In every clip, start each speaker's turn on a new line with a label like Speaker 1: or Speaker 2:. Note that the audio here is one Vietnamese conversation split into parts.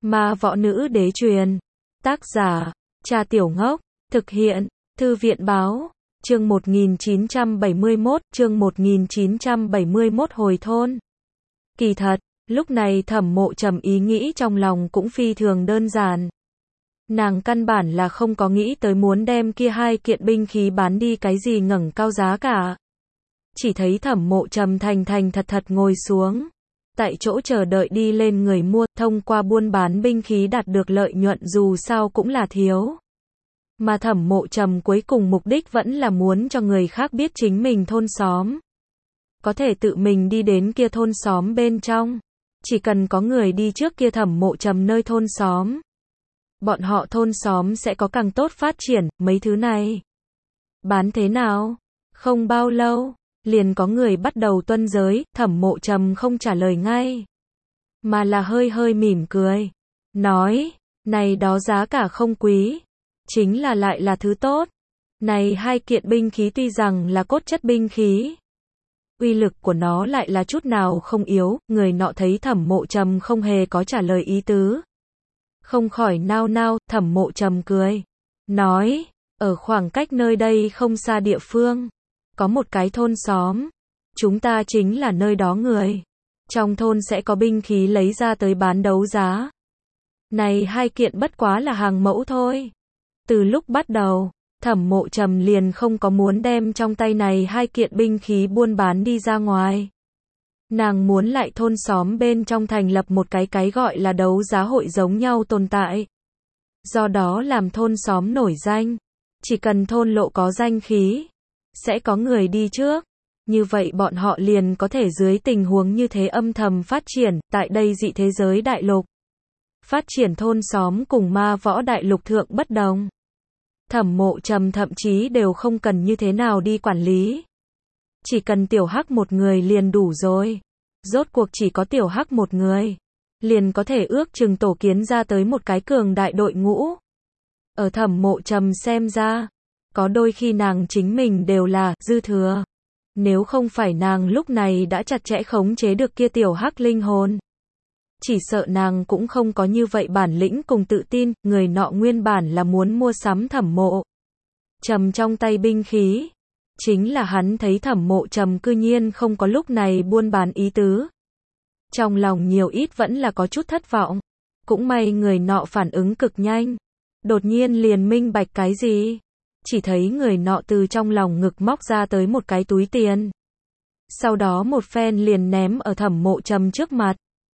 Speaker 1: Ma võ nữ đế truyền. Tác giả, Cha Tiểu Ngốc. Thực hiện, Thư viện báo. Chương 1971 hồi thôn. Kỳ thật, lúc này Thẩm Mộ Trầm ý nghĩ trong lòng cũng phi thường đơn giản. Nàng căn bản là không có nghĩ tới muốn đem kia hai kiện binh khí bán đi cái gì ngẩng cao giá cả. Chỉ thấy Thẩm Mộ Trầm thành thật ngồi xuống. Tại chỗ chờ đợi đi lên người mua, thông qua buôn bán binh khí đạt được lợi nhuận dù sao cũng là thiếu. Mà Thẩm Mộ Trầm cuối cùng mục đích vẫn là muốn cho người khác biết chính mình thôn xóm. Có thể tự mình đi đến kia thôn xóm bên trong. Chỉ cần có người đi trước kia Thẩm Mộ Trầm nơi thôn xóm. Bọn họ thôn xóm sẽ có càng tốt phát triển, mấy thứ này. Bán thế nào? Không bao lâu, liền có người bắt đầu tuân giới, Thẩm Mộ Trầm không trả lời ngay. Mà là hơi mỉm cười. Nói, này đó giá cả không quý. Chính là lại là thứ tốt. Này hai kiện binh khí tuy rằng là cốt chất binh khí. Uy lực của nó lại là chút nào không yếu, người nọ thấy Thẩm Mộ Trầm không hề có trả lời ý tứ. Không khỏi nao, Thẩm Mộ Trầm cười. Nói, ở khoảng cách nơi đây không xa địa phương. Có một cái thôn xóm. Chúng ta chính là nơi đó người. Trong thôn sẽ có binh khí lấy ra tới bán đấu giá. Này hai kiện bất quá là hàng mẫu thôi. Từ lúc bắt đầu, Thẩm Mộ Trầm liền không có muốn đem trong tay này hai kiện binh khí buôn bán đi ra ngoài. Nàng muốn lại thôn xóm bên trong thành lập một cái gọi là đấu giá hội giống nhau tồn tại. Do đó làm thôn xóm nổi danh. Chỉ cần thôn lộ có danh khí, sẽ có người đi trước. Như vậy bọn họ liền có thể dưới tình huống như thế âm thầm phát triển, tại đây dị thế giới đại lục. Phát triển thôn xóm cùng ma võ đại lục thượng bất đồng. Thẩm Mộ Trầm thậm chí đều không cần như thế nào đi quản lý. Chỉ cần Tiểu Hắc một người liền đủ rồi. Rốt cuộc chỉ có Tiểu Hắc một người, liền có thể ước chừng tổ kiến ra tới một cái cường đại đội ngũ. Ở Thẩm Mộ Trầm xem ra, có đôi khi nàng chính mình đều là dư thừa. Nếu không phải nàng lúc này đã chặt chẽ khống chế được kia Tiểu Hắc linh hồn. Chỉ sợ nàng cũng không có như vậy bản lĩnh cùng tự tin, người nọ nguyên bản là muốn mua sắm Thẩm Mộ Trầm trong tay binh khí. Chính là hắn thấy Thẩm Mộ Trầm cư nhiên không có lúc này buôn bán ý tứ. Trong lòng nhiều ít vẫn là có chút thất vọng. Cũng may người nọ phản ứng cực nhanh. Đột nhiên liền minh bạch cái gì. Chỉ thấy người nọ từ trong lòng ngực móc ra tới một cái túi tiền. Sau đó một phen liền ném ở Thẩm Mộ Trầm trước mặt.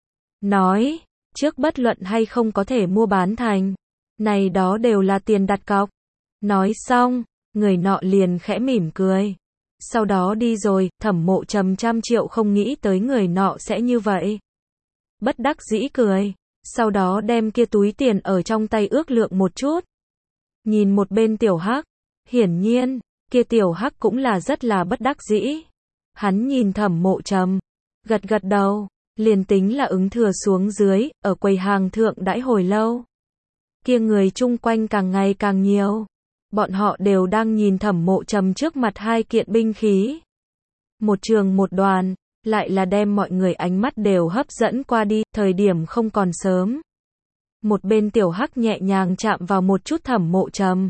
Speaker 1: Nói, trước bất luận hay không có thể mua bán thành. Này đó đều là tiền đặt cọc. Nói xong, người nọ liền khẽ mỉm cười. Sau đó đi rồi, Thẩm Mộ Trầm trăm triệu không nghĩ tới người nọ sẽ như vậy. Bất đắc dĩ cười. Sau đó đem kia túi tiền ở trong tay ước lượng một chút. Nhìn một bên Tiểu Hắc. Hiển nhiên, kia Tiểu Hắc cũng là rất là bất đắc dĩ. Hắn nhìn Thẩm Mộ Trầm. Gật đầu. Liền tính là ứng thừa xuống dưới, ở quầy hàng thượng đãi hồi lâu. Kia người chung quanh càng ngày càng nhiều. Bọn họ đều đang nhìn Thẩm Mộ Trầm trước mặt hai kiện binh khí. Một trường một đoàn, lại là đem mọi người ánh mắt đều hấp dẫn qua đi, thời điểm không còn sớm. Một bên Tiểu Hắc nhẹ nhàng chạm vào một chút Thẩm Mộ Trầm.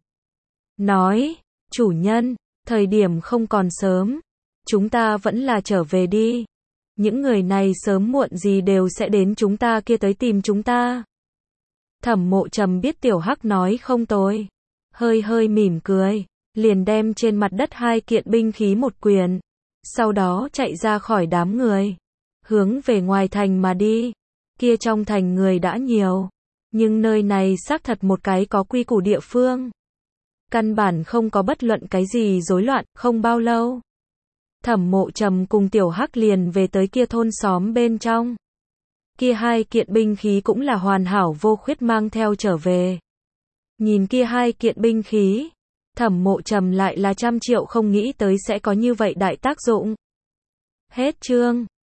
Speaker 1: Nói, chủ nhân, thời điểm không còn sớm. Chúng ta vẫn là trở về đi. Những người này sớm muộn gì đều sẽ đến chúng ta kia tới tìm chúng ta. Thẩm Mộ Trầm biết Tiểu Hắc nói không tồi. Hơi mỉm cười. Liền đem trên mặt đất hai kiện binh khí một quyền. Sau đó chạy ra khỏi đám người. Hướng về ngoài thành mà đi. Kia trong thành người đã nhiều. Nhưng nơi này xác thật một cái có quy củ địa phương. Căn bản không có bất luận cái gì rối loạn, không bao lâu. Thẩm Mộ Trầm cùng Tiểu Hắc liền về tới kia thôn xóm bên trong. Kia hai kiện binh khí cũng là hoàn hảo vô khuyết mang theo trở về. Nhìn kia hai kiện binh khí, Thẩm Mộ Trầm lại là trăm triệu không nghĩ tới sẽ có như vậy đại tác dụng. Hết chương.